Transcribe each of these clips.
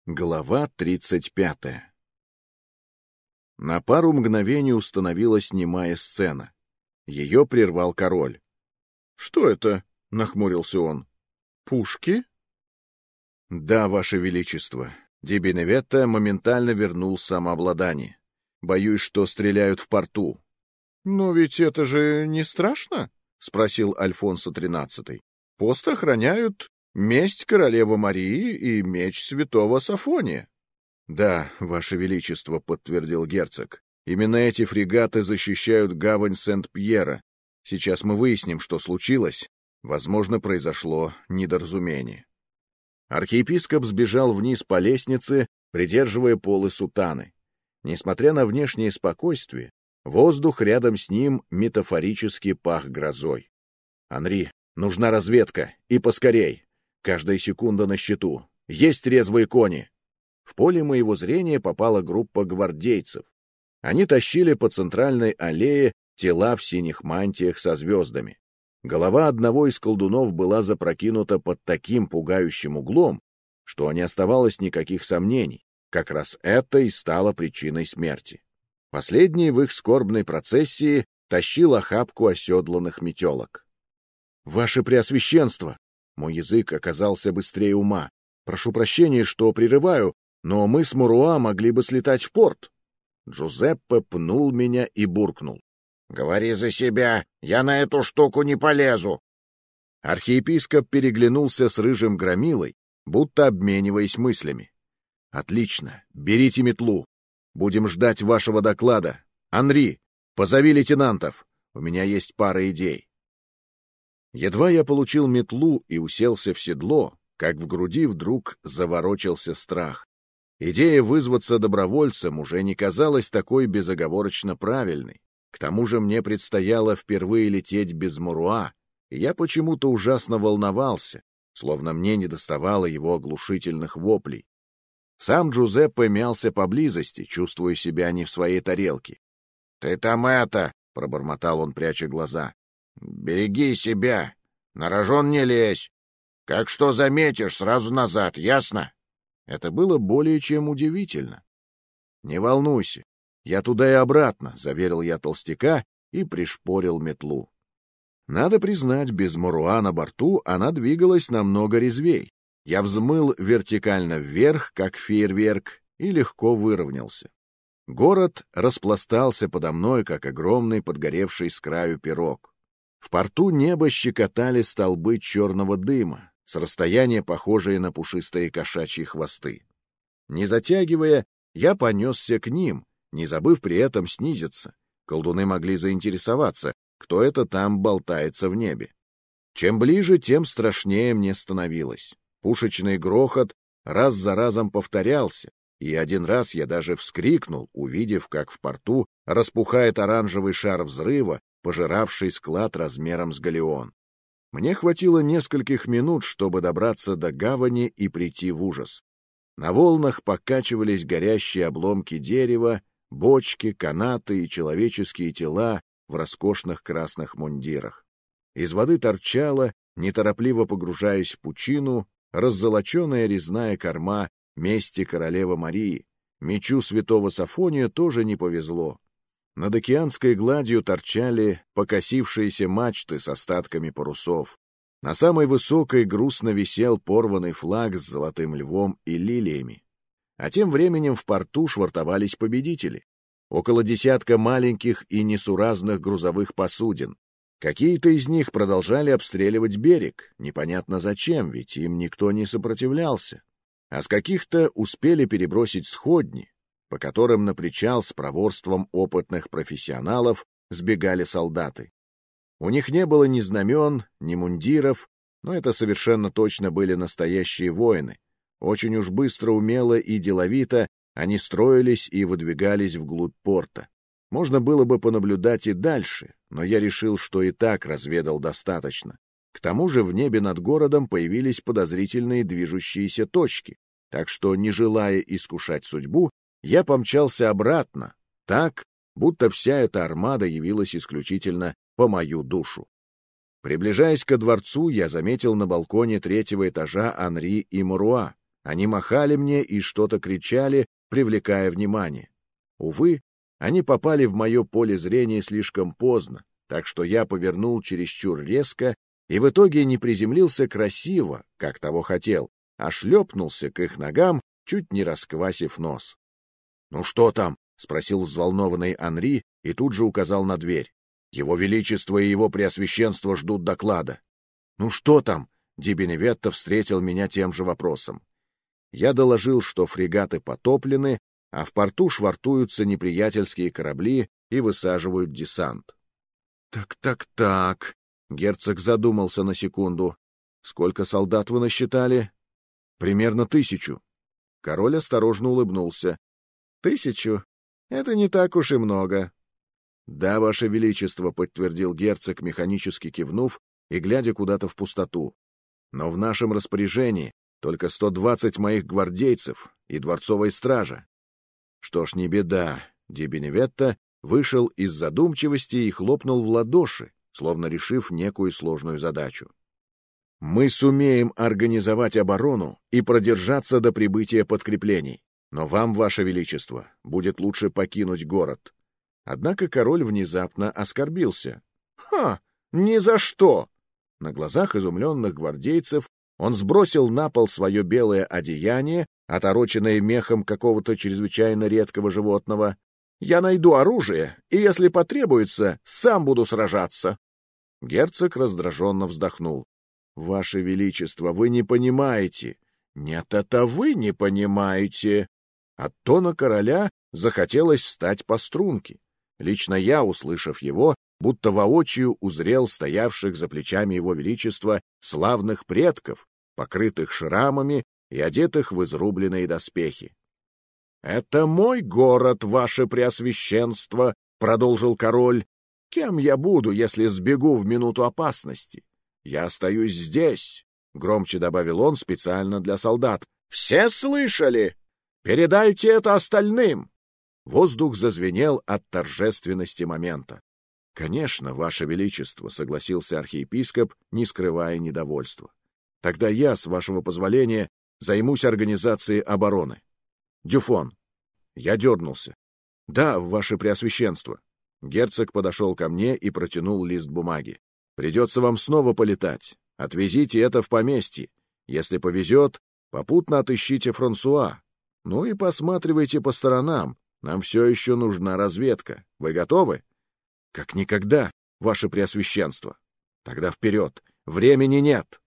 Глава 35. На пару мгновений установилась немая сцена. Ее прервал король. — Что это? — нахмурился он. — Пушки? — Да, ваше величество. Ди Беневетто моментально вернул самообладание. Боюсь, что стреляют в порту. — Но ведь это же не страшно? — спросил Альфонсо XIII. — Пост охраняют месть королевы Марии и меч святого Сафония. — Да, ваше величество, — подтвердил герцог. — Именно эти фрегаты защищают гавань Сент-Пьера. Сейчас мы выясним, что случилось. Возможно, произошло недоразумение. Архиепископ сбежал вниз по лестнице, придерживая полы сутаны. Несмотря на внешнее спокойствие, воздух рядом с ним метафорически пах грозой. — Анри, нужна разведка, и поскорей. Каждая секунда на счету. Есть резвые кони. В поле моего зрения попала группа гвардейцев. Они тащили по центральной аллее тела в синих мантиях со звездами. Голова одного из колдунов была запрокинута под таким пугающим углом, что не оставалось никаких сомнений. Как раз это и стало причиной смерти. Последний в их скорбной процессии тащил охапку оседланных метелок. — Ваше Преосвященство! Мой язык оказался быстрее ума. Прошу прощения, что прерываю, но мы с Муруа могли бы слетать в порт. Джузеппе пнул меня и буркнул. — Говори за себя, я на эту штуку не полезу. Архиепископ переглянулся с рыжим громилой, будто обмениваясь мыслями. — Отлично, берите метлу. Будем ждать вашего доклада. Анри, позови лейтенантов. У меня есть пара идей. Едва я получил метлу и уселся в седло, как в груди вдруг заворочился страх. Идея вызваться добровольцем уже не казалась такой безоговорочно правильной. К тому же мне предстояло впервые лететь без Муруа, и я почему-то ужасно волновался, словно мне недоставало его оглушительных воплей. Сам Джузеппе мялся поблизости, чувствуя себя не в своей тарелке. — Ты там это! — пробормотал он, пряча глаза. — Береги себя! На рожон не лезь! Как что заметишь, сразу назад, ясно? Это было более чем удивительно. — Не волнуйся, я туда и обратно, — заверил я толстяка и пришпорил метлу. Надо признать, без Муруа на борту она двигалась намного резвей. Я взмыл вертикально вверх, как фейерверк, и легко выровнялся. Город распластался подо мной, как огромный подгоревший с краю пирог. В порту небо щекотали столбы черного дыма, с расстояния похожие на пушистые кошачьи хвосты. Не затягивая, я понесся к ним, не забыв при этом снизиться. Колдуны могли заинтересоваться, кто это там болтается в небе. Чем ближе, тем страшнее мне становилось. Пушечный грохот раз за разом повторялся, и один раз я даже вскрикнул, увидев, как в порту распухает оранжевый шар взрыва, пожиравший склад размером с галеон. Мне хватило нескольких минут, чтобы добраться до гавани и прийти в ужас. На волнах покачивались горящие обломки дерева, бочки, канаты и человеческие тела в роскошных красных мундирах. Из воды торчала, неторопливо погружаясь в пучину, раззолоченная резная корма мести королевы Марии. Мечу святого Сафония тоже не повезло. Над океанской гладью торчали покосившиеся мачты с остатками парусов. На самой высокой грустно висел порванный флаг с золотым львом и лилиями. А тем временем в порту швартовались победители. Около десятка маленьких и несуразных грузовых посудин. Какие-то из них продолжали обстреливать берег, непонятно зачем, ведь им никто не сопротивлялся. А с каких-то успели перебросить сходни, по которым на причал с проворством опытных профессионалов сбегали солдаты. У них не было ни знамен, ни мундиров, но это совершенно точно были настоящие воины. Очень уж быстро, умело и деловито они строились и выдвигались вглубь порта. Можно было бы понаблюдать и дальше, но я решил, что и так разведал достаточно. К тому же в небе над городом появились подозрительные движущиеся точки, так что, не желая искушать судьбу, я помчался обратно, так, будто вся эта армада явилась исключительно по мою душу. Приближаясь ко дворцу, я заметил на балконе третьего этажа Анри и Муруа. Они махали мне и что-то кричали, привлекая внимание. Увы, они попали в мое поле зрения слишком поздно, так что я повернул чересчур резко и в итоге не приземлился красиво, как того хотел, а шлепнулся к их ногам, чуть не расквасив нос. — Ну что там? — спросил взволнованный Анри и тут же указал на дверь. — Его Величество и его Преосвященство ждут доклада. — Ну что там? — Ди Беневетто встретил меня тем же вопросом. Я доложил, что фрегаты потоплены, а в порту швартуются неприятельские корабли и высаживают десант. Так. Герцог задумался на секунду. Сколько солдат вы насчитали? Примерно 1000. Король осторожно улыбнулся. 1000? Это не так уж и много. Да, Ваше Величество, подтвердил герцог, механически кивнув и глядя куда-то в пустоту. Но в нашем распоряжении только 120 моих гвардейцев и дворцовая стража. Что ж, не беда. Ди Беневетто вышел из задумчивости и хлопнул в ладоши, словно решив некую сложную задачу. Мы сумеем организовать оборону и продержаться до прибытия подкреплений, но вам, Ваше Величество, будет лучше покинуть город. Однако король внезапно оскорбился. «Ха! Ни за что!» На глазах изумленных гвардейцев он сбросил на пол свое белое одеяние, отороченное мехом какого-то чрезвычайно редкого животного. «Я найду оружие, и, если потребуется, сам буду сражаться». Герцог раздраженно вздохнул. «Ваше Величество, вы не понимаете». «Нет, это вы не понимаете». От тона короля захотелось встать по струнке. Лично я, услышав его, будто воочию узрел стоявших за плечами его величества славных предков, покрытых шрамами и одетых в изрубленные доспехи. — Это мой город, ваше преосвященство, — продолжил король. — Кем я буду, если сбегу в минуту опасности? Я остаюсь здесь, — громче добавил он специально для солдат. — Все слышали? Передайте это остальным! Воздух зазвенел от торжественности момента. — Конечно, Ваше Величество, — согласился архиепископ, не скрывая недовольства. — Тогда я, с вашего позволения, займусь организацией обороны. Дюфон. Я дернулся. — Да, Ваше Преосвященство. Герцог подошел ко мне и протянул лист бумаги. — Придется вам снова полетать. Отвезите это в поместье. Если повезет, попутно отыщите Франсуа. Ну и посматривайте по сторонам. Нам все еще нужна разведка. Вы готовы? — Как никогда, Ваше Преосвященство. — Тогда вперед. Времени нет.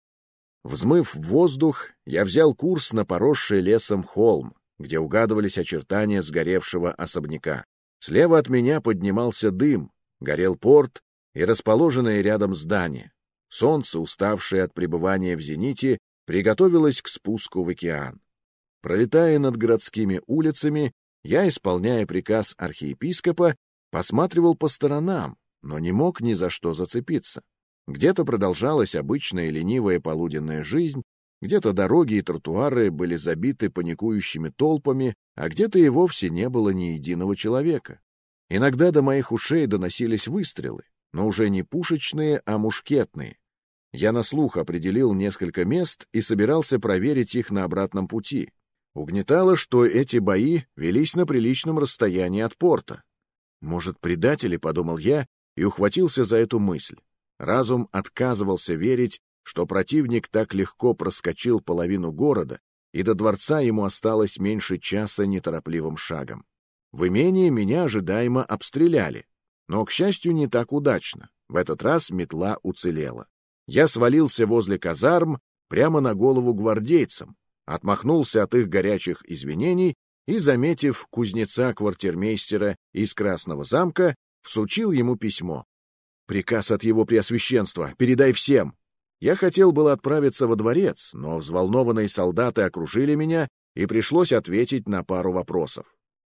Взмыв в воздух, я взял курс на поросший лесом холм, где угадывались очертания сгоревшего особняка. Слева от меня поднимался дым, горел порт и расположенное рядом здание. Солнце, уставшее от пребывания в зените, приготовилось к спуску в океан. Пролетая над городскими улицами, я, исполняя приказ архиепископа, посматривал по сторонам, но не мог ни за что зацепиться. Где-то продолжалась обычная ленивая полуденная жизнь, где-то дороги и тротуары были забиты паникующими толпами, а где-то и вовсе не было ни единого человека. Иногда до моих ушей доносились выстрелы, но уже не пушечные, а мушкетные. Я на слух определил несколько мест и собирался проверить их на обратном пути. Угнетало, что эти бои велись на приличном расстоянии от порта. «Может, предатели?» — подумал я и ухватился за эту мысль. Разум отказывался верить, что противник так легко проскочил половину города, и до дворца ему осталось меньше часа неторопливым шагом. В имении меня ожидаемо обстреляли, но, к счастью, не так удачно. В этот раз метла уцелела. Я свалился возле казарм прямо на голову гвардейцам, отмахнулся от их горячих извинений и, заметив кузнеца-квартирмейстера из Красного замка, всучил ему письмо. «Приказ от его преосвященства. Передай всем». Я хотел было отправиться во дворец, но взволнованные солдаты окружили меня, и пришлось ответить на пару вопросов.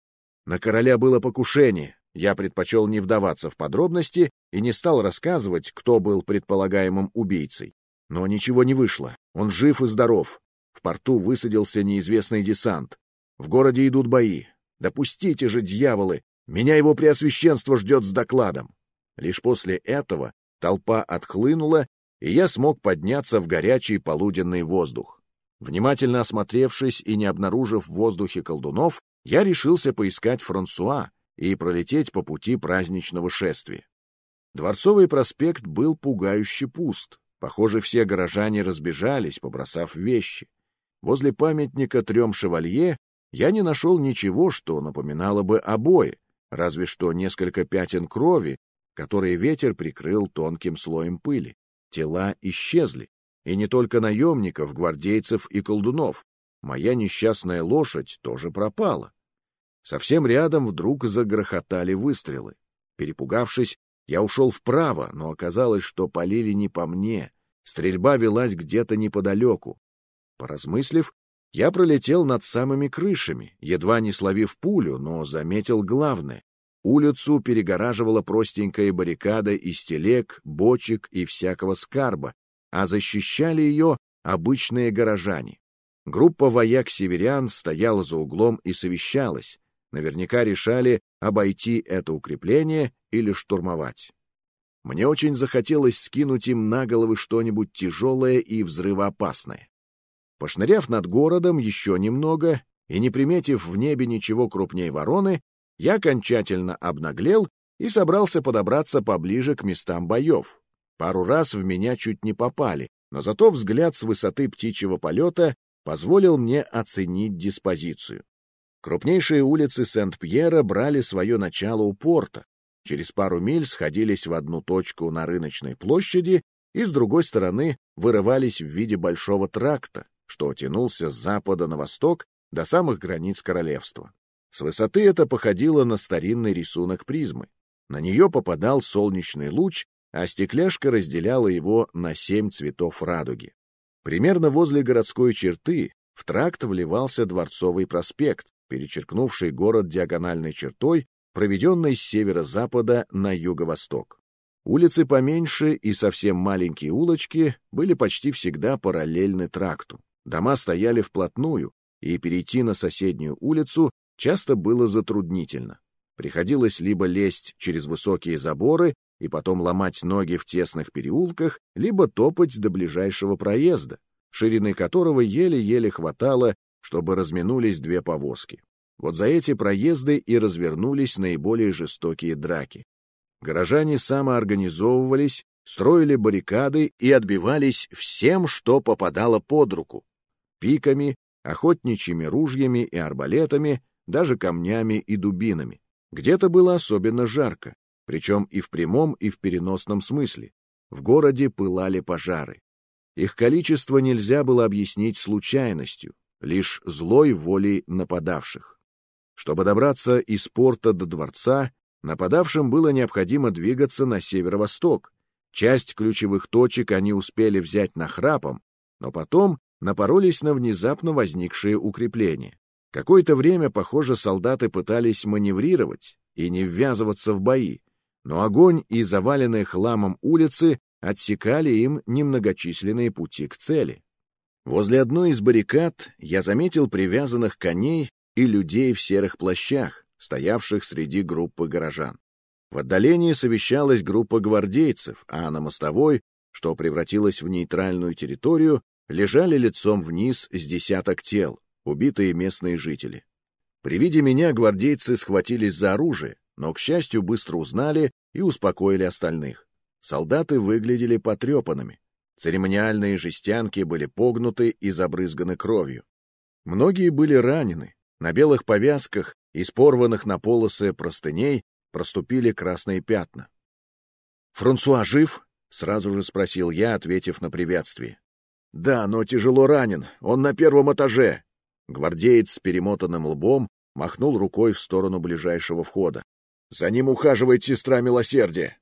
На короля было покушение. Я предпочел не вдаваться в подробности и не стал рассказывать, кто был предполагаемым убийцей. Но ничего не вышло. Он жив и здоров. В порту высадился неизвестный десант. В городе идут бои. Допустите же, дьяволы! Меня его преосвященство ждет с докладом. Лишь после этого толпа отхлынула, и я смог подняться в горячий полуденный воздух. Внимательно осмотревшись и не обнаружив в воздухе колдунов, я решился поискать Франсуа и пролететь по пути праздничного шествия. Дворцовый проспект был пугающе пуст. Похоже, все горожане разбежались, побросав вещи. Возле памятника 3 шевалье я не нашел ничего, что напоминало бы обои, разве что несколько пятен крови, которые ветер прикрыл тонким слоем пыли. Тела исчезли. И не только наемников, гвардейцев и колдунов. Моя несчастная лошадь тоже пропала. Совсем рядом вдруг загрохотали выстрелы. Перепугавшись, я ушел вправо, но оказалось, что полили не по мне. Стрельба велась где-то неподалеку. Поразмыслив, я пролетел над самыми крышами, едва не словив пулю, но заметил главное. Улицу перегораживала простенькая баррикада из телег, бочек и всякого скарба, а защищали ее обычные горожане. Группа вояк-северян стояла за углом и совещалась. Наверняка решали обойти это укрепление или штурмовать. Мне очень захотелось скинуть им на головы что-нибудь тяжелое и взрывоопасное. Пошныряв над городом еще немного и не приметив в небе ничего крупней вороны, я окончательно обнаглел и собрался подобраться поближе к местам боев. Пару раз в меня чуть не попали, но зато взгляд с высоты птичьего полета позволил мне оценить диспозицию. Крупнейшие улицы Сент-Пьера брали свое начало у порта, через пару миль сходились в одну точку на рыночной площади и с другой стороны вырывались в виде большого тракта, что тянулся с запада на восток до самых границ королевства. С высоты это походило на старинный рисунок призмы. На нее попадал солнечный луч, а стекляшка разделяла его на 7 цветов радуги. Примерно возле городской черты в тракт вливался Дворцовый проспект, перечеркнувший город диагональной чертой, проведенной с северо-запада на юго-восток. Улицы поменьше и совсем маленькие улочки были почти всегда параллельны тракту. Дома стояли вплотную, и перейти на соседнюю улицу часто было затруднительно. Приходилось либо лезть через высокие заборы и потом ломать ноги в тесных переулках, либо топать до ближайшего проезда, ширины которого еле-еле хватало, чтобы разминулись 2 повозки. Вот за эти проезды и развернулись наиболее жестокие драки. Горожане самоорганизовывались, строили баррикады и отбивались всем, что попадало под руку — пиками, охотничьими ружьями и арбалетами, даже камнями и дубинами. Где-то было особенно жарко, причем и в прямом, и в переносном смысле. В городе пылали пожары. Их количество нельзя было объяснить случайностью, лишь злой волей нападавших. Чтобы добраться из порта до дворца, нападавшим было необходимо двигаться на северо-восток. Часть ключевых точек они успели взять нахрапом, но потом напоролись на внезапно возникшие укрепления. Какое-то время, похоже, солдаты пытались маневрировать и не ввязываться в бои, но огонь и заваленные хламом улицы отсекали им немногочисленные пути к цели. Возле одной из баррикад я заметил привязанных коней и людей в серых плащах, стоявших среди группы горожан. В отдалении совещалась группа гвардейцев, а на мостовой, что превратилось в нейтральную территорию, лежали лицом вниз с десяток тел, убитые местные жители. При виде меня гвардейцы схватились за оружие, но, к счастью, быстро узнали и успокоили остальных. Солдаты выглядели потрепанными. Церемониальные жестянки были погнуты и забрызганы кровью. Многие были ранены. На белых повязках из порванных на полосы простыней проступили красные пятна. «Франсуа жив?» — сразу же спросил я, ответив на приветствие. «Да, но тяжело ранен. Он на 1-м этаже». Гвардеец с перемотанным лбом махнул рукой в сторону ближайшего входа. «За ним ухаживает сестра милосердия».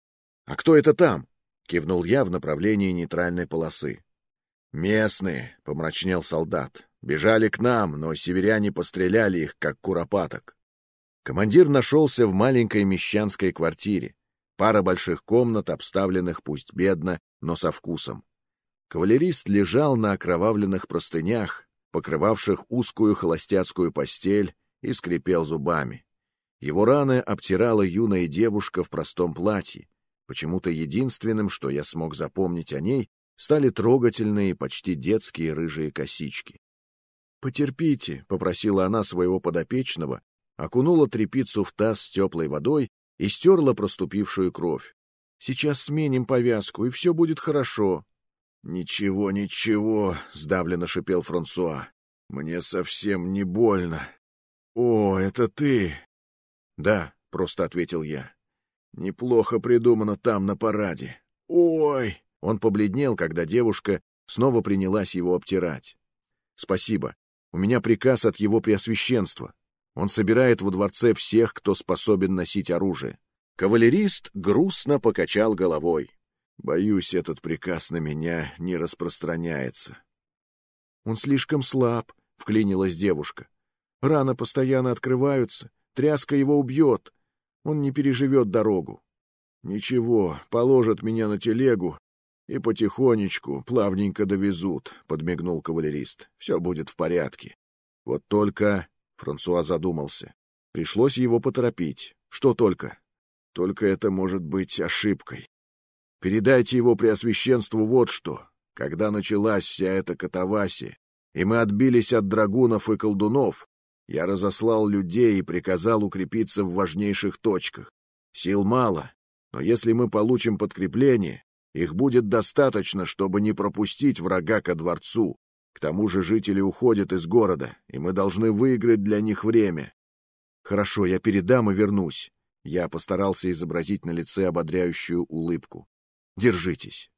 «А кто это там?» — кивнул я в направлении нейтральной полосы. «Местные», — помрачнел солдат. «Бежали к нам, но северяне постреляли их, как куропаток». Командир нашелся в маленькой мещанской квартире. Пара больших комнат, обставленных пусть бедно, но со вкусом. Кавалерист лежал на окровавленных простынях, покрывавших узкую холостяцкую постель, и скрипел зубами. Его раны обтирала юная девушка в простом платье. Почему-то единственным, что я смог запомнить о ней, стали трогательные, почти детские рыжие косички. «Потерпите», — попросила она своего подопечного, окунула тряпицу в таз с теплой водой и стерла проступившую кровь. «Сейчас сменим повязку, и все будет хорошо». «Ничего, ничего», — сдавленно шипел Франсуа. «Мне совсем не больно». «О, это ты?» «Да», — просто ответил я. «Неплохо придумано там, на параде». «Ой!» Он побледнел, когда девушка снова принялась его обтирать. «Спасибо. У меня приказ от его преосвященства. Он собирает во дворце всех, кто способен носить оружие». Кавалерист грустно покачал головой. «Боюсь, этот приказ на меня не распространяется». «Он слишком слаб», — вклинилась девушка. «Раны постоянно открываются, тряска его убьет. Он не переживет дорогу». «Ничего, положат меня на телегу и потихонечку, плавненько довезут», — подмигнул кавалерист. «Все будет в порядке». «Вот только...» — Франсуа задумался. Пришлось его поторопить. «Что только?» «Только это может быть ошибкой. Передайте его преосвященству вот что. Когда началась вся эта катавасия, и мы отбились от драгунов и колдунов, я разослал людей и приказал укрепиться в важнейших точках. Сил мало, но если мы получим подкрепление, их будет достаточно, чтобы не пропустить врага ко дворцу. К тому же жители уходят из города, и мы должны выиграть для них время». «Хорошо, я передам и вернусь». Я постарался изобразить на лице ободряющую улыбку. «Держитесь».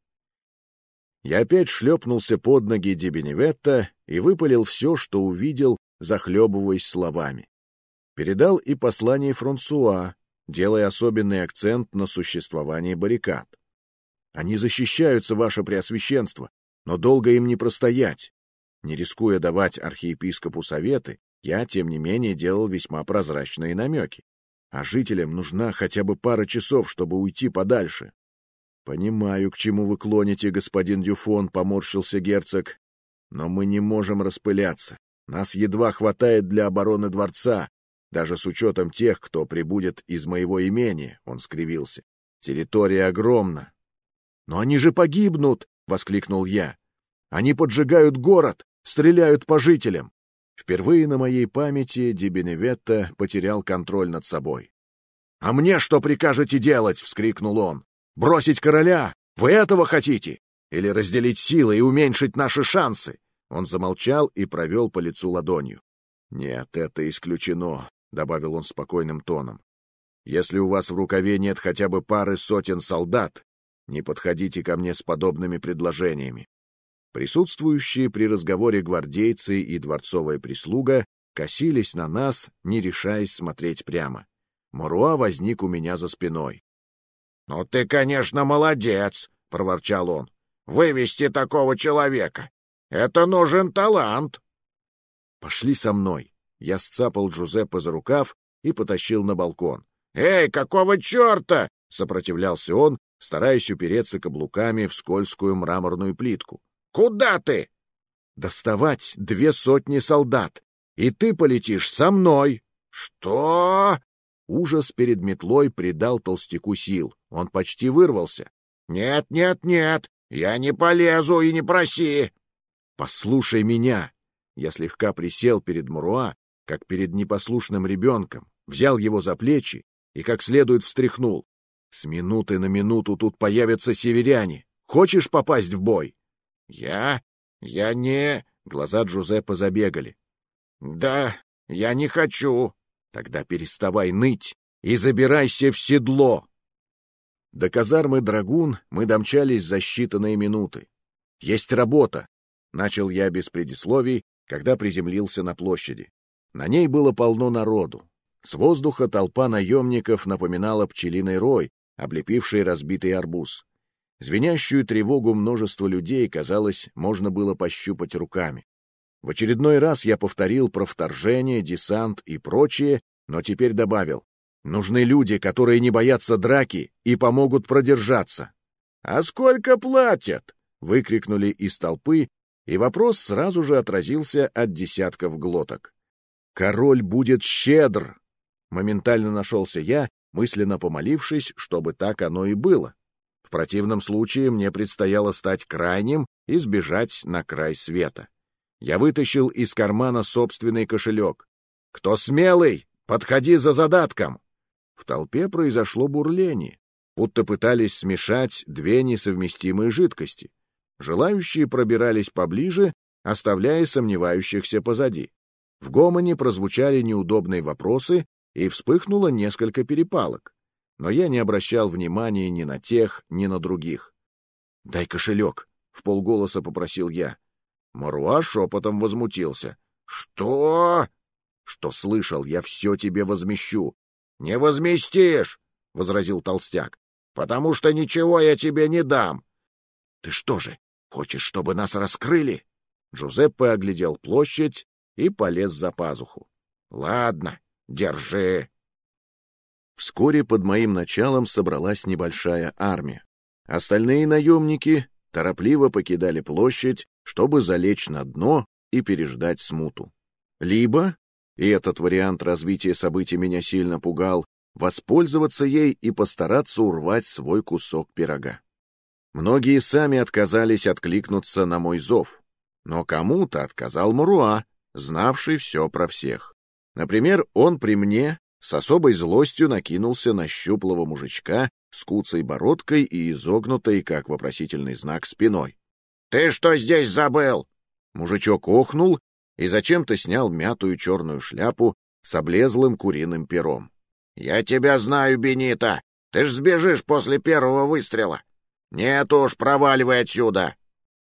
Я опять шлепнулся под ноги Ди Беневетто и выпалил все, что увидел, захлебываясь словами. Передал и послание Франсуа, делая особенный акцент на существовании баррикад. «Они защищаются, ваше преосвященство, но долго им не простоять». Не рискуя давать архиепископу советы, я, тем не менее, делал весьма прозрачные намеки. А жителям нужна хотя бы пара часов, чтобы уйти подальше. — Понимаю, к чему вы клоните, господин Дюфон, — поморщился герцог. — Но мы не можем распыляться. Нас едва хватает для обороны дворца, даже с учетом тех, кто прибудет из моего имения, — он скривился. Территория огромна. — Но они же погибнут, — воскликнул я. — Они поджигают город, стреляют по жителям. Впервые на моей памяти Ди Беневетто потерял контроль над собой. «А мне что прикажете делать?» — вскрикнул он. «Бросить короля? Вы этого хотите? Или разделить силы и уменьшить наши шансы?» Он замолчал и провел по лицу ладонью. «Нет, это исключено», — добавил он спокойным тоном. «Если у вас в рукаве нет хотя бы пары сотен солдат, не подходите ко мне с подобными предложениями». Присутствующие при разговоре гвардейцы и дворцовая прислуга косились на нас, не решаясь смотреть прямо. Моруа возник у меня за спиной. — Ну ты, конечно, молодец, — проворчал он. — Вывести такого человека. Это нужен талант. — Пошли со мной. Я сцапал Джузеппе за рукав и потащил на балкон. — Эй, какого черта? — сопротивлялся он, стараясь упереться каблуками в скользкую мраморную плитку. «Куда ты?» «Доставать 200 солдат, и ты полетишь со мной». «Что?» Ужас перед метлой придал толстяку сил. Он почти вырвался. «Нет, нет, нет, я не полезу и не проси». «Послушай меня». Я слегка присел перед Муруа, как перед непослушным ребенком, взял его за плечи и как следует встряхнул. «С минуты на минуту тут появятся северяне. Хочешь попасть в бой?» Я не...» Глаза Джузеппе забегали. «Да, я не хочу». «Тогда переставай ныть и забирайся в седло». До казармы «Драгун» мы домчались за считанные минуты. «Есть работа», — начал я без предисловий, когда приземлился на площади. На ней было полно народу. С воздуха толпа наемников напоминала пчелиный рой, облепивший разбитый арбуз. Звенящую тревогу множества людей, казалось, можно было пощупать руками. В очередной раз я повторил про вторжение, десант и прочее, но теперь добавил: нужны люди, которые не боятся драки и помогут продержаться. «А сколько платят?» — выкрикнули из толпы, и вопрос сразу же отразился от десятков глоток. «Король будет щедр!» Моментально нашелся я, мысленно помолившись, чтобы так оно и было. В противном случае мне предстояло стать крайним и сбежать на край света. Я вытащил из кармана собственный кошелек. «Кто смелый, подходи за задатком!» В толпе произошло бурление, будто пытались смешать две несовместимые жидкости. Желающие пробирались поближе, оставляя сомневающихся позади. В гомоне прозвучали неудобные вопросы, и вспыхнуло несколько перепалок. Но я не обращал внимания ни на тех, ни на других. «Дай кошелек», — вполголоса попросил я. Маруа шепотом возмутился. «Что?» «Что слышал, я все тебе возмещу». «Не возместишь», — возразил толстяк, — «потому что ничего я тебе не дам». «Ты что же, хочешь, чтобы нас раскрыли?» Джузеппе оглядел площадь и полез за пазуху. «Ладно, держи». Вскоре под моим началом собралась небольшая армия. Остальные наемники торопливо покидали площадь, чтобы залечь на дно и переждать смуту. Либо, и этот вариант развития событий меня сильно пугал, воспользоваться ей и постараться урвать свой кусок пирога. Многие сами отказались откликнуться на мой зов, но кому-то отказал Маруа, знавший все про всех. Например, он при мне с особой злостью накинулся на щуплого мужичка с куцей бородкой и изогнутой, как вопросительный знак, спиной. «Ты что здесь забыл?» Мужичок охнул и зачем-то снял мятую черную шляпу с облезлым куриным пером. «Я тебя знаю, Бенита! Ты ж сбежишь после первого выстрела! Нет уж, проваливай отсюда!»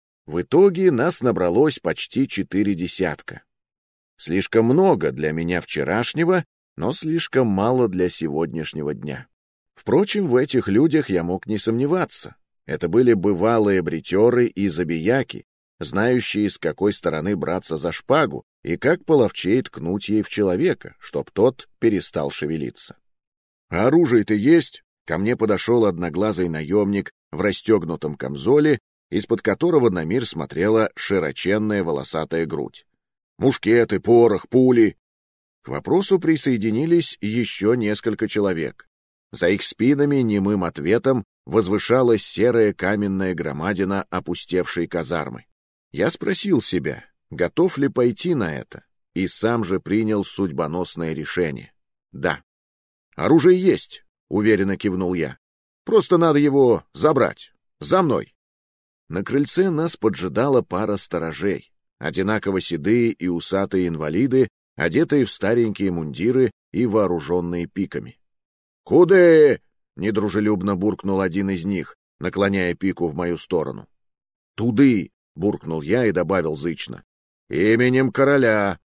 В итоге нас набралось почти 4 десятка. Слишком много для меня вчерашнего, но слишком мало для сегодняшнего дня. Впрочем, в этих людях я мог не сомневаться. Это были бывалые бритеры и забияки, знающие, с какой стороны браться за шпагу и как половчей ткнуть ей в человека, чтоб тот перестал шевелиться. «А оружие-то есть?» Ко мне подошел одноглазый наемник в расстегнутом камзоле, из-под которого на мир смотрела широченная волосатая грудь. «Мушкеты, порох, пули». К вопросу присоединились еще несколько человек. За их спинами немым ответом возвышалась серая каменная громадина опустевшей казармы. Я спросил себя, готов ли пойти на это, и сам же принял судьбоносное решение. Да. «Оружие есть», — уверенно кивнул я. «Просто надо его забрать. За мной». На крыльце нас поджидала пара сторожей, одинаково седые и усатые инвалиды, одетые в старенькие мундиры и вооруженные пиками. «Куды?» — недружелюбно буркнул один из них, наклоняя пику в мою сторону. «Туды!» — буркнул я и добавил зычно. «Именем короля!»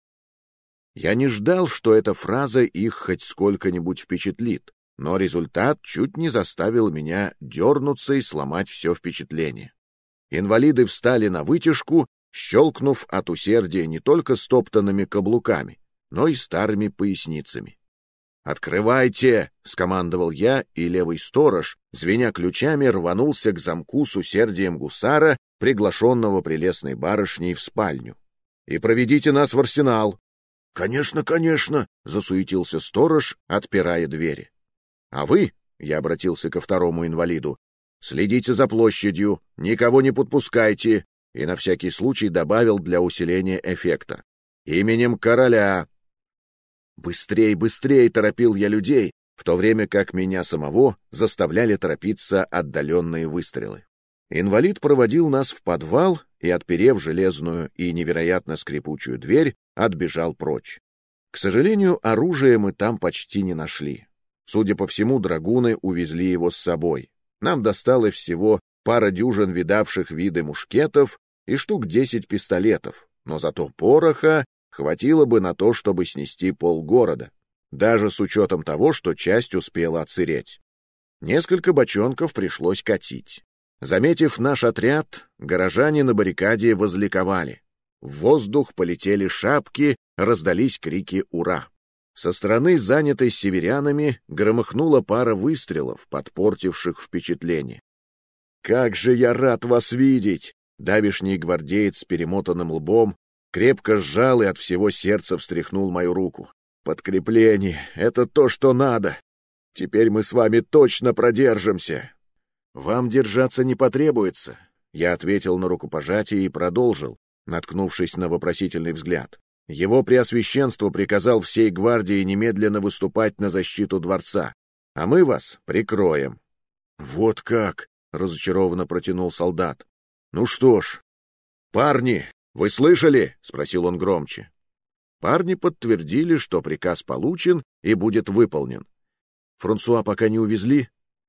Я не ждал, что эта фраза их хоть сколько-нибудь впечатлит, но результат чуть не заставил меня дернуться и сломать все впечатление. Инвалиды встали на вытяжку, щелкнув от усердия не только стоптанными каблуками, но и старыми поясницами. «Открывайте!» — скомандовал я, и левый сторож, звеня ключами, рванулся к замку с усердием гусара, приглашенного прелестной барышней в спальню. «И проведите нас в арсенал!» «Конечно, конечно!» — засуетился сторож, отпирая двери. «А вы?» — я обратился ко второму инвалиду. «Следите за площадью, никого не подпускайте!» И на всякий случай добавил для усиления эффекта. «Именем короля!» «Быстрей, быстрей!» — торопил я людей, в то время как меня самого заставляли торопиться отдаленные выстрелы. Инвалид проводил нас в подвал и, отперев железную и невероятно скрипучую дверь, отбежал прочь. К сожалению, оружие мы там почти не нашли. Судя по всему, драгуны увезли его с собой. Нам досталось всего пара дюжин видавших виды мушкетов и штук 10 пистолетов, но зато пороха хватило бы на то, чтобы снести полгорода, даже с учетом того, что часть успела отсыреть. Несколько бочонков пришлось катить. Заметив наш отряд, горожане на баррикаде возликовали. В воздух полетели шапки, раздались крики «Ура!». Со стороны, занятой северянами, громыхнула пара выстрелов, подпортивших впечатление. «Как же я рад вас видеть!» Давишний гвардеец с перемотанным лбом крепко сжал и от всего сердца встряхнул мою руку. «Подкрепление — это то, что надо! Теперь мы с вами точно продержимся!» «Вам держаться не потребуется», — я ответил на рукопожатие и продолжил, наткнувшись на вопросительный взгляд. «Его Преосвященство приказал всей гвардии немедленно выступать на защиту дворца, а мы вас прикроем». «Вот как!» — разочарованно протянул солдат. «Ну что ж, парни, вы слышали?» — спросил он громче. Парни подтвердили, что приказ получен и будет выполнен. «Франсуа пока не увезли?»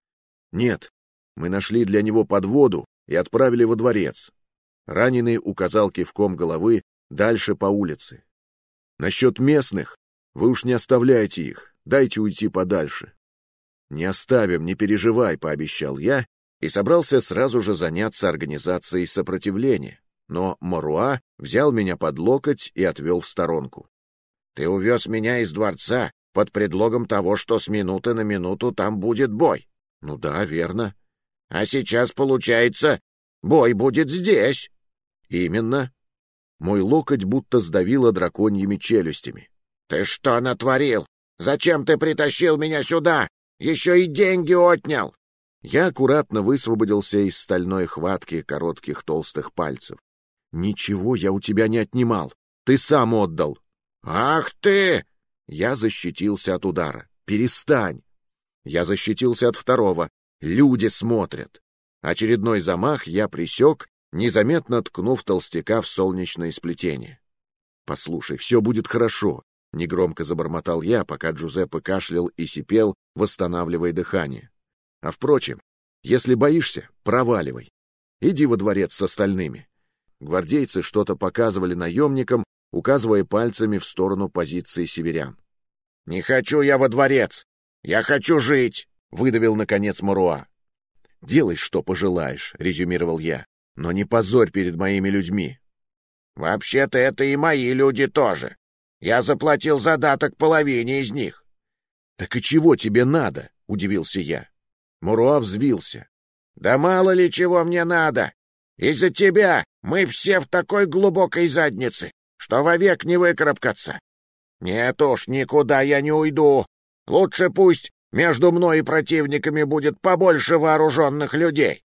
«Нет, мы нашли для него подводу и отправили во дворец». Раненый указал кивком головы дальше по улице. «Насчет местных, вы уж не оставляйте их, дайте уйти подальше». «Не оставим, не переживай», — пообещал я, и собрался сразу же заняться организацией сопротивления, но Моруа взял меня под локоть и отвел в сторонку. «Ты увез меня из дворца под предлогом того, что с минуты на минуту там будет бой». «Ну да, верно». «А сейчас, получается, бой будет здесь». «Именно». Мой локоть будто сдавило драконьими челюстями. «Ты что натворил? Зачем ты притащил меня сюда? Еще и деньги отнял!» Я аккуратно высвободился из стальной хватки коротких толстых пальцев. «Ничего я у тебя не отнимал. Ты сам отдал». «Ах ты!» Я защитился от удара. «Перестань!» Я защитился от второго. «Люди смотрят». Очередной замах я пресек, незаметно ткнув толстяка в солнечное сплетение. «Послушай, все будет хорошо», — негромко забормотал я, пока Джузеппе кашлял и сипел, восстанавливая дыхание. «А впрочем, если боишься, проваливай. Иди во дворец с остальными». Гвардейцы что-то показывали наемникам, указывая пальцами в сторону позиции северян. «Не хочу я во дворец! Я хочу жить!» — выдавил, наконец, Моруа. «Делай, что пожелаешь», — резюмировал я, — «но не позорь перед моими людьми». «Вообще-то это и мои люди тоже. Я заплатил задаток половине из них». «Так и чего тебе надо?» — удивился я. Моруа взвился. «Да мало ли чего мне надо! Из-за тебя мы все в такой глубокой заднице, что вовек не выкарабкаться. Нет уж, никуда я не уйду. Лучше пусть между мной и противниками будет побольше вооруженных людей».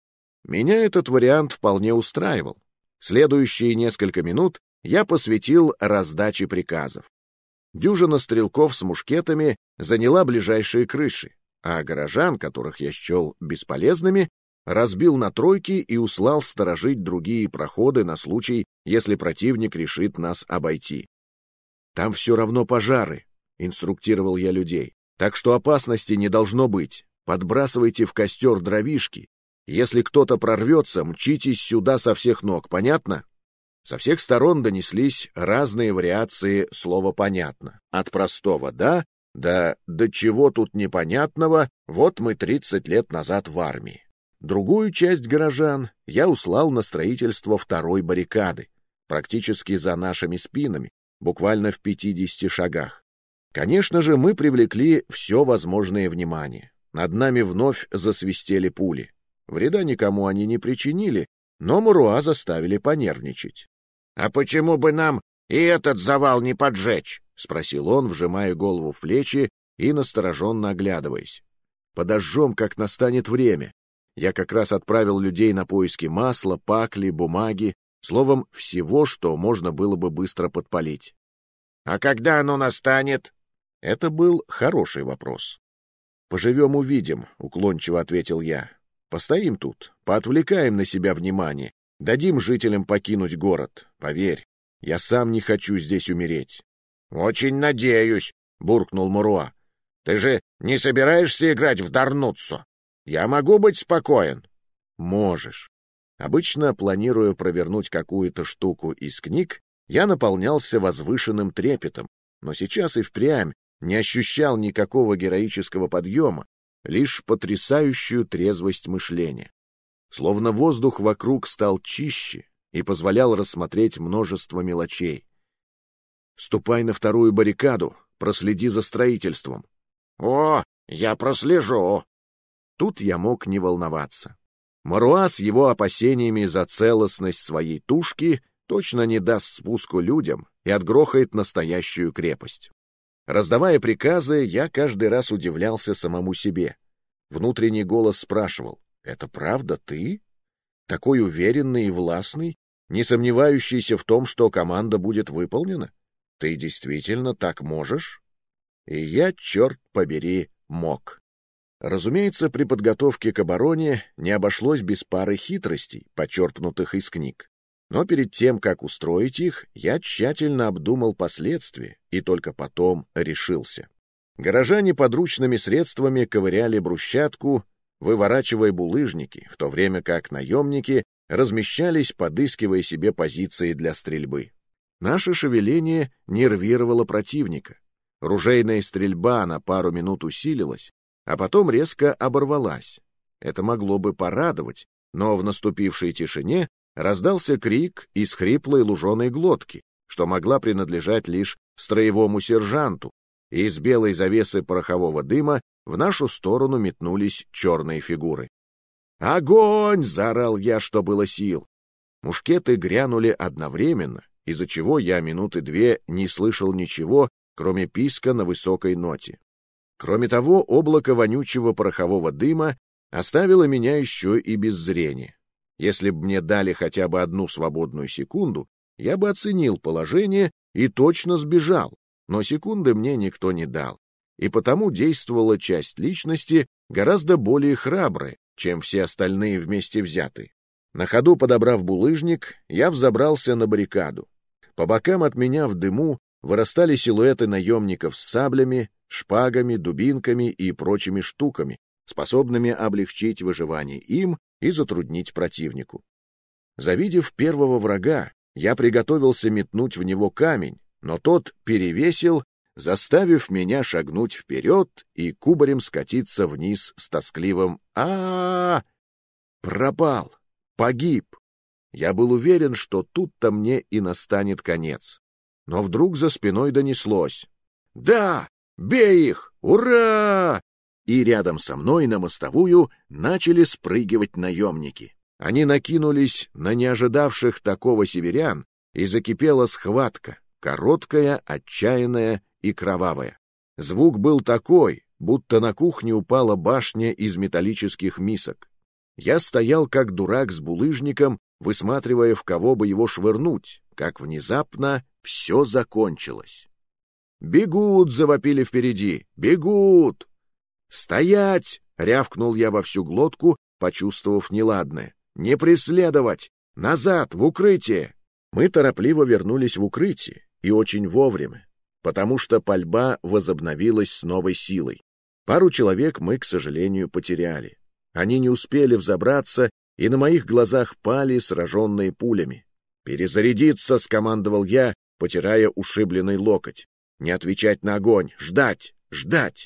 Меня этот вариант вполне устраивал. Следующие несколько минут я посвятил раздаче приказов. Дюжина стрелков с мушкетами заняла ближайшие крыши, а горожан, которых я счел бесполезными, разбил на тройки и услал сторожить другие проходы на случай, если противник решит нас обойти. «Там все равно пожары», — инструктировал я людей, «так что опасности не должно быть. Подбрасывайте в костер дровишки. Если кто-то прорвется, мчитесь сюда со всех ног, понятно?» Со всех сторон донеслись разные вариации слова «понятно». От простого «да» до чего тут непонятного, вот мы 30 лет назад в армии. Другую часть горожан я услал на строительство второй баррикады, практически за нашими спинами, буквально в 50 шагах. Конечно же, мы привлекли все возможное внимание. Над нами вновь засвистели пули. Вреда никому они не причинили, но Моруа заставили понервничать. «А почему бы нам и этот завал не поджечь?» — спросил он, вжимая голову в плечи и настороженно оглядываясь. «Подожжем, как настанет время. Я как раз отправил людей на поиски масла, пакли, бумаги, словом, всего, что можно было бы быстро подпалить». «А когда оно настанет?» Это был хороший вопрос. «Поживем — увидим», — уклончиво ответил я. «Постоим тут, поотвлекаем на себя внимание, дадим жителям покинуть город. Поверь, я сам не хочу здесь умереть». «Очень надеюсь», — буркнул Моруа. «Ты же не собираешься играть в Дарнуццо? Я могу быть спокоен?» «Можешь». Обычно, планируя провернуть какую-то штуку из книг, я наполнялся возвышенным трепетом, но сейчас и впрямь не ощущал никакого героического подъема, лишь потрясающую трезвость мышления. Словно воздух вокруг стал чище и позволял рассмотреть множество мелочей. «Ступай на вторую баррикаду, проследи за строительством». «О, я прослежу». Тут я мог не волноваться. Моруа с его опасениями за целостность своей тушки точно не даст спуску людям и отгрохает настоящую крепость. Раздавая приказы, я каждый раз удивлялся самому себе. Внутренний голос спрашивал: Это правда ты? Такой уверенный и властный, не сомневающийся в том, что команда будет выполнена? Ты действительно так можешь?» И я, черт побери, мог. Разумеется, при подготовке к обороне не обошлось без пары хитростей, почерпнутых из книг. Но перед тем, как устроить их, я тщательно обдумал последствия и только потом решился. Горожане подручными средствами ковыряли брусчатку, выворачивая булыжники, в то время как наемники размещались, подыскивая себе позиции для стрельбы. Наше шевеление нервировало противника. Ружейная стрельба на пару минут усилилась, а потом резко оборвалась. Это могло бы порадовать, но в наступившей тишине раздался крик из хриплой луженой глотки, что могла принадлежать лишь строевому сержанту, и из белой завесы порохового дыма в нашу сторону метнулись черные фигуры. «Огонь!» — заорал я, что было сил. Мушкеты грянули одновременно, из-за чего я минуты две не слышал ничего, кроме писка на высокой ноте. Кроме того, облако вонючего порохового дыма оставило меня еще и без зрения. Если бы мне дали хотя бы одну свободную секунду, я бы оценил положение и точно сбежал, но секунды мне никто не дал, и потому действовала часть личности гораздо более храбрая, чем все остальные вместе взятые. На ходу подобрав булыжник, я взобрался на баррикаду. По бокам от меня в дыму вырастали силуэты наемников с саблями, шпагами, дубинками и прочими штуками, способными облегчить выживание им и затруднить противнику. Завидев первого врага, я приготовился метнуть в него камень, но тот перевесил, заставив меня шагнуть вперед и кубарем скатиться вниз с тоскливым «А-а-а!». Пропал, погиб. Я был уверен, что тут-то мне и настанет конец. Но вдруг за спиной донеслось: «Да! Бей их! Ура!» И рядом со мной на мостовую начали спрыгивать наемники. Они накинулись на неожидавших такого северян, и закипела схватка, короткая, отчаянная и кровавая. Звук был такой, будто на кухне упала башня из металлических мисок. Я стоял как дурак с булыжником, высматривая, в кого бы его швырнуть, как внезапно все закончилось. «Бегут!» — завопили впереди. «Бегут!» «Стоять!» — рявкнул я во всю глотку, почувствовав неладное. «Не преследовать! Назад, в укрытие!» Мы торопливо вернулись в укрытие, и очень вовремя, потому что пальба возобновилась с новой силой. Пару человек мы, к сожалению, потеряли. Они не успели взобраться, и на моих глазах пали, сраженные пулями. «Перезарядиться!» — скомандовал я, потирая ушибленный локоть. «Не отвечать на огонь! Ждать! Ждать!»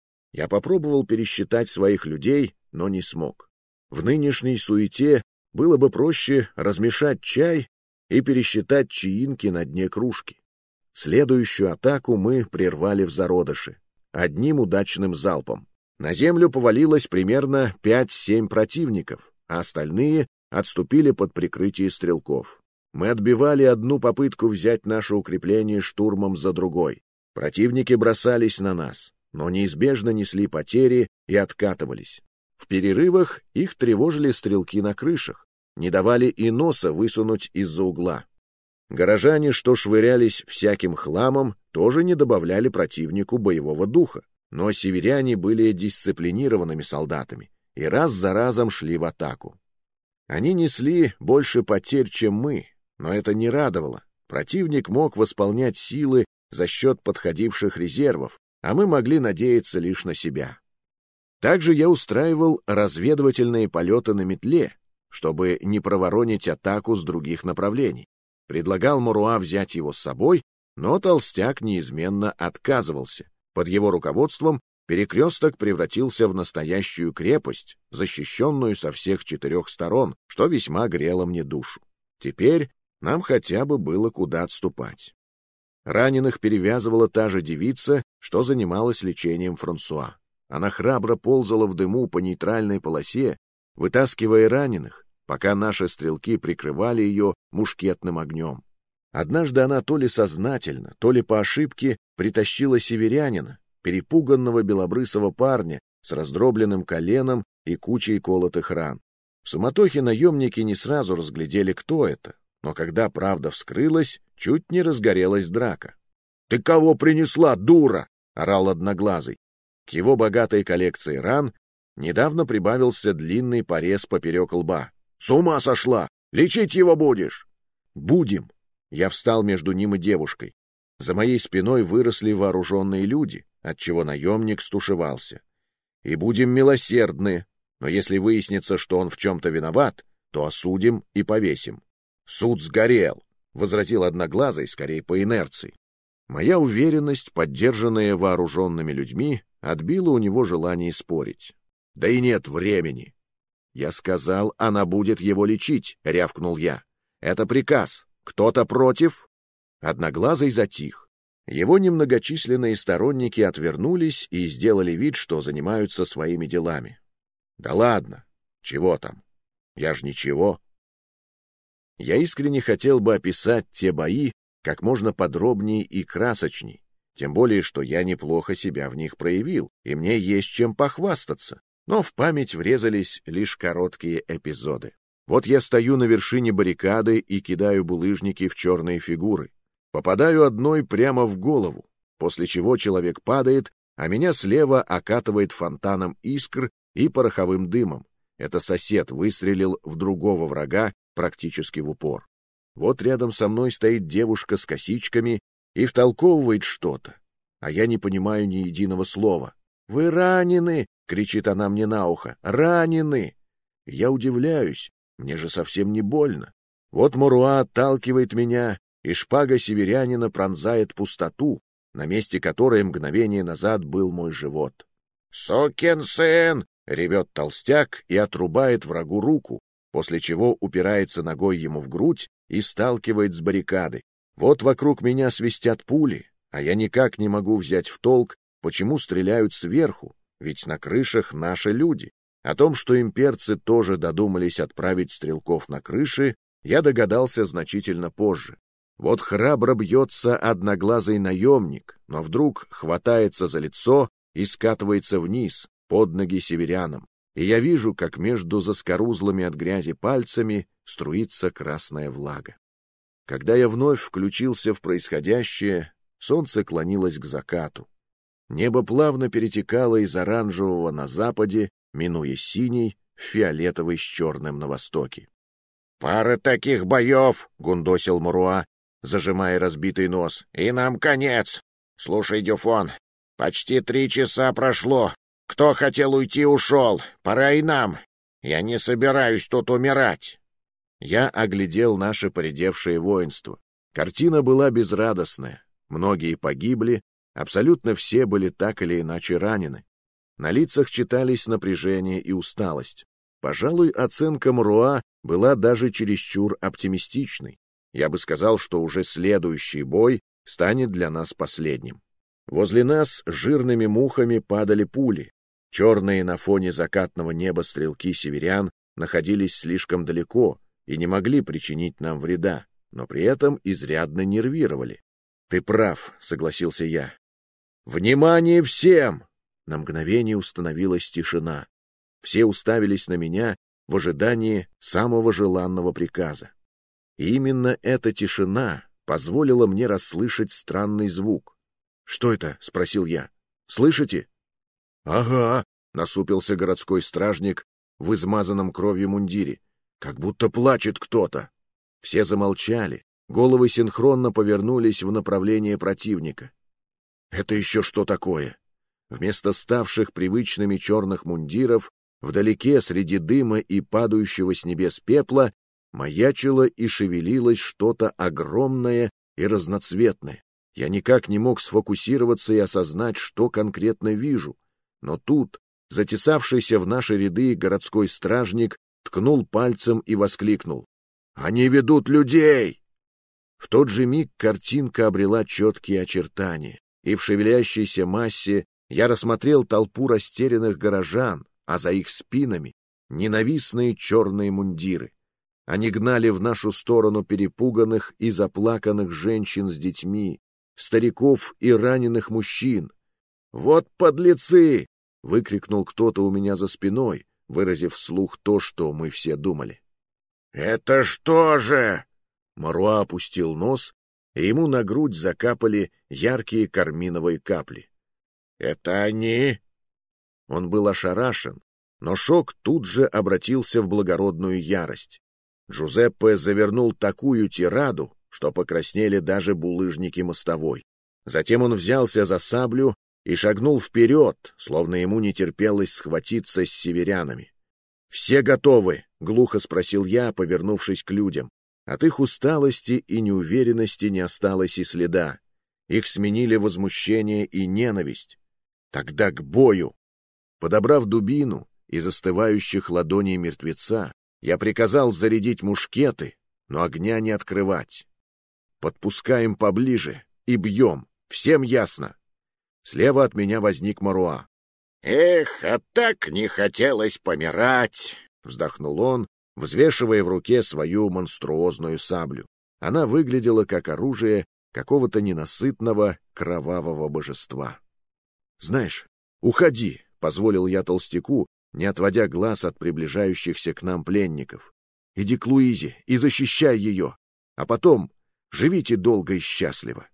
Я попробовал пересчитать своих людей, но не смог. В нынешней суете было бы проще размешать чай и пересчитать чаинки на дне кружки. Следующую атаку мы прервали в зародыше, одним удачным залпом. На землю повалилось примерно 5-7 противников, а остальные отступили под прикрытие стрелков. Мы отбивали одну попытку взять наше укрепление штурмом за другой. Противники бросались на нас, но неизбежно несли потери и откатывались. В перерывах их тревожили стрелки на крышах, не давали и носа высунуть из-за угла. Горожане, что швырялись всяким хламом, тоже не добавляли противнику боевого духа, но северяне были дисциплинированными солдатами и раз за разом шли в атаку. Они несли больше потерь, чем мы, но это не радовало. Противник мог восполнять силы за счет подходивших резервов, а мы могли надеяться лишь на себя. Также я устраивал разведывательные полеты на метле, чтобы не проворонить атаку с других направлений. Предлагал Муруа взять его с собой, но толстяк неизменно отказывался. Под его руководством перекресток превратился в настоящую крепость, защищенную со всех 4 сторон, что весьма грело мне душу. Теперь нам хотя бы было куда отступать. Раненых перевязывала та же девица, что занималась лечением Франсуа. Она храбро ползала в дыму по нейтральной полосе, вытаскивая раненых, пока наши стрелки прикрывали ее мушкетным огнем. Однажды она то ли сознательно, то ли по ошибке притащила северянина, перепуганного белобрысого парня с раздробленным коленом и кучей колотых ран. В суматохе наемники не сразу разглядели, кто это, но когда правда вскрылась, чуть не разгорелась драка. — Ты кого принесла, дура? — орал Одноглазый. К его богатой коллекции ран недавно прибавился длинный порез поперек лба. — С ума сошла! Лечить его будешь? — Будем. Я встал между ним и девушкой. За моей спиной выросли вооруженные люди, отчего наемник стушевался. И будем милосердны, но если выяснится, что он в чем-то виноват, то осудим и повесим. — Суд сгорел, — возразил Одноглазый, скорее по инерции. Моя уверенность, поддержанная вооруженными людьми, отбила у него желание спорить. — Да и нет времени. — Я сказал, она будет его лечить, — рявкнул я. — Это приказ. Кто-то против? Одноглазый затих. Его немногочисленные сторонники отвернулись и сделали вид, что занимаются своими делами. Да ладно, чего там? Я ж ничего. Я искренне хотел бы описать те бои как можно подробнее и красочней, тем более, что я неплохо себя в них проявил, и мне есть чем похвастаться, но в память врезались лишь короткие эпизоды. Вот я стою на вершине баррикады и кидаю булыжники в черные фигуры. Попадаю одной прямо в голову, после чего человек падает, а меня слева окатывает фонтаном искр и пороховым дымом. Это сосед выстрелил в другого врага практически в упор. Вот рядом со мной стоит девушка с косичками и втолковывает что-то, а я не понимаю ни единого слова. «Вы ранены!» — кричит она мне на ухо. «Ранены!» Я удивляюсь, мне же совсем не больно. Вот Муруа отталкивает меня, и шпага северянина пронзает пустоту, на месте которой мгновение назад был мой живот. «Сукин сын!» — ревет толстяк и отрубает врагу руку, после чего упирается ногой ему в грудь и сталкивает с баррикады. Вот вокруг меня свистят пули, а я никак не могу взять в толк, почему стреляют сверху, ведь на крышах наши люди. О том, что имперцы тоже додумались отправить стрелков на крыши, я догадался значительно позже. Вот храбро бьется одноглазый наемник, но вдруг хватается за лицо и скатывается вниз, под ноги северянам, и я вижу, как между заскорузлыми от грязи пальцами струится красная влага. Когда я вновь включился в происходящее, солнце клонилось к закату. Небо плавно перетекало из оранжевого на западе, минуя синий, в фиолетовый с черным на востоке. — Пара таких боев, — гундосил Муруа, зажимая разбитый нос, — и нам конец. Слушай, Дюфон, почти 3 часа прошло. Кто хотел уйти, ушел. Пора и нам. Я не собираюсь тут умирать. Я оглядел наше поредевшее воинство. Картина была безрадостная. Многие погибли, абсолютно все были так или иначе ранены. На лицах читались напряжение и усталость. Пожалуй, оценка Муруа была даже чересчур оптимистичной. Я бы сказал, что уже следующий бой станет для нас последним. Возле нас жирными мухами падали пули. Черные на фоне закатного неба стрелки северян находились слишком далеко и не могли причинить нам вреда, но при этом изрядно нервировали. — Ты прав, — согласился я. — Внимание всем! На мгновение установилась тишина. Все уставились на меня в ожидании самого желанного приказа. И именно эта тишина позволила мне расслышать странный звук. — Что это? — спросил я. — Слышите? — Ага, — насупился городской стражник в измазанном кровью мундире. — Как будто плачет кто-то. Все замолчали, головы синхронно повернулись в направлении противника. — Это еще что такое? Вместо ставших привычными черных мундиров, вдалеке среди дыма и падающего с небес пепла, маячило и шевелилось что-то огромное и разноцветное. Я никак не мог сфокусироваться и осознать, что конкретно вижу. Но тут затесавшийся в наши ряды городской стражник ткнул пальцем и воскликнул: «Они ведут людей!» В тот же миг картинка обрела четкие очертания, и в шевелящейся массе я рассмотрел толпу растерянных горожан, а за их спинами ненавистные черные мундиры. Они гнали в нашу сторону перепуганных и заплаканных женщин с детьми, стариков и раненых мужчин. «Вот подлецы!» — выкрикнул кто-то у меня за спиной, выразив вслух то, что мы все думали. «Это что же?» Маруа опустил нос, и ему на грудь закапали яркие карминовые капли. «Это они?» Он был ошарашен, но шок тут же обратился в благородную ярость. Джузеппе завернул такую тираду, что покраснели даже булыжники мостовой. Затем он взялся за саблю и шагнул вперед, словно ему не терпелось схватиться с северянами. «Все готовы?» — глухо спросил я, повернувшись к людям. От их усталости и неуверенности не осталось и следа. Их сменили возмущение и ненависть. «Тогда к бою!» Подобрав дубину из остывающих ладоней мертвеца, я приказал зарядить мушкеты, но огня не открывать. «Подпускаем поближе и бьем, всем ясно!» Слева от меня возник Маруа. «Эх, а так не хотелось помирать!» — вздохнул он, взвешивая в руке свою монструозную саблю. Она выглядела как оружие какого-то ненасытного кровавого божества. «Знаешь, уходи!» — позволил я толстяку, не отводя глаз от приближающихся к нам пленников. «Иди к Луизе и защищай ее, а потом живите долго и счастливо».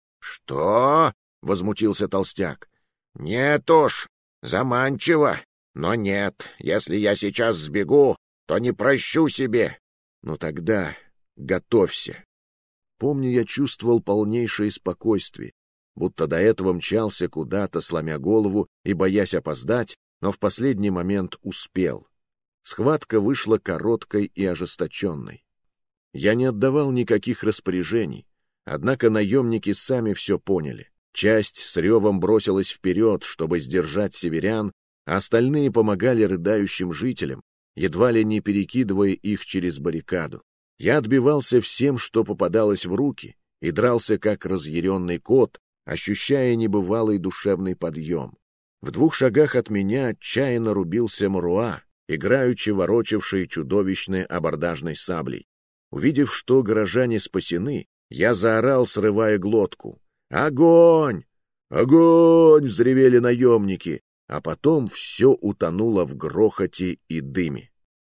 «Что?» — возмутился толстяк. «Нет уж, заманчиво, но нет, если я сейчас сбегу, то не прощу себе». «Ну тогда готовься». Помню, я чувствовал полнейшее спокойствие, будто до этого мчался куда-то, сломя голову и боясь опоздать, но в последний момент успел. Схватка вышла короткой и ожесточенной. Я не отдавал никаких распоряжений, однако наемники сами все поняли. Часть с ревом бросилась вперед, чтобы сдержать северян, а остальные помогали рыдающим жителям, едва ли не перекидывая их через баррикаду. Я отбивался всем, что попадалось в руки, и дрался как разъяренный кот, ощущая небывалый душевный подъем. В 2 шагах от меня отчаянно рубился Маруа, играючи ворочавший чудовищной абордажной саблей. Увидев, что горожане спасены, я заорал, срывая глотку. «Огонь! Огонь!» — взревели наемники, а потом все утонуло в грохоте и дыме.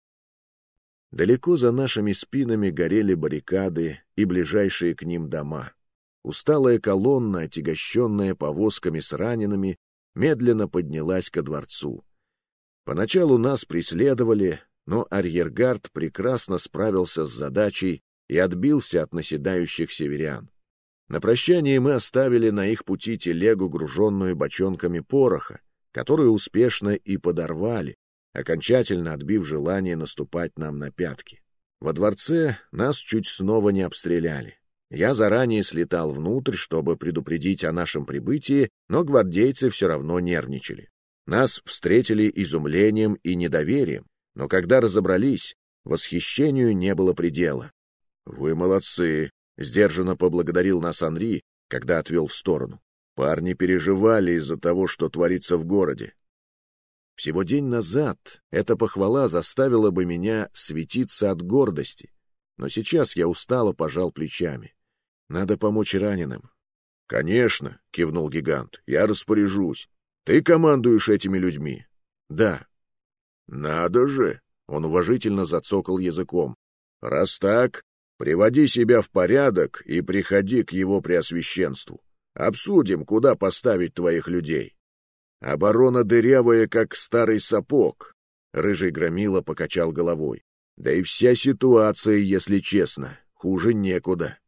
Далеко за нашими спинами горели баррикады и ближайшие к ним дома. Усталая колонна, отягощенная повозками с ранеными, медленно поднялась ко дворцу. Поначалу нас преследовали, но арьергард прекрасно справился с задачей и отбился от наседающих северян. На прощание мы оставили на их пути телегу, груженную бочонками пороха, которую успешно и подорвали, окончательно отбив желание наступать нам на пятки. Во дворце нас чуть снова не обстреляли. Я заранее слетал внутрь, чтобы предупредить о нашем прибытии, но гвардейцы все равно нервничали. Нас встретили изумлением и недоверием, но когда разобрались, восхищению не было предела. — Вы молодцы! — сдержанно поблагодарил нас Анри, когда отвел в сторону. Парни переживали из-за того, что творится в городе. Всего день назад эта похвала заставила бы меня светиться от гордости, но сейчас я устало пожал плечами. Надо помочь раненым. — Конечно, — кивнул гигант, — я распоряжусь. Ты командуешь этими людьми? — Да. — Надо же! — он уважительно зацокал языком. — Раз так, приводи себя в порядок и приходи к его преосвященству. Обсудим, куда поставить твоих людей. Оборона дырявая, как старый сапог. Рыжий громила покачал головой. Да и вся ситуация, если честно, хуже некуда.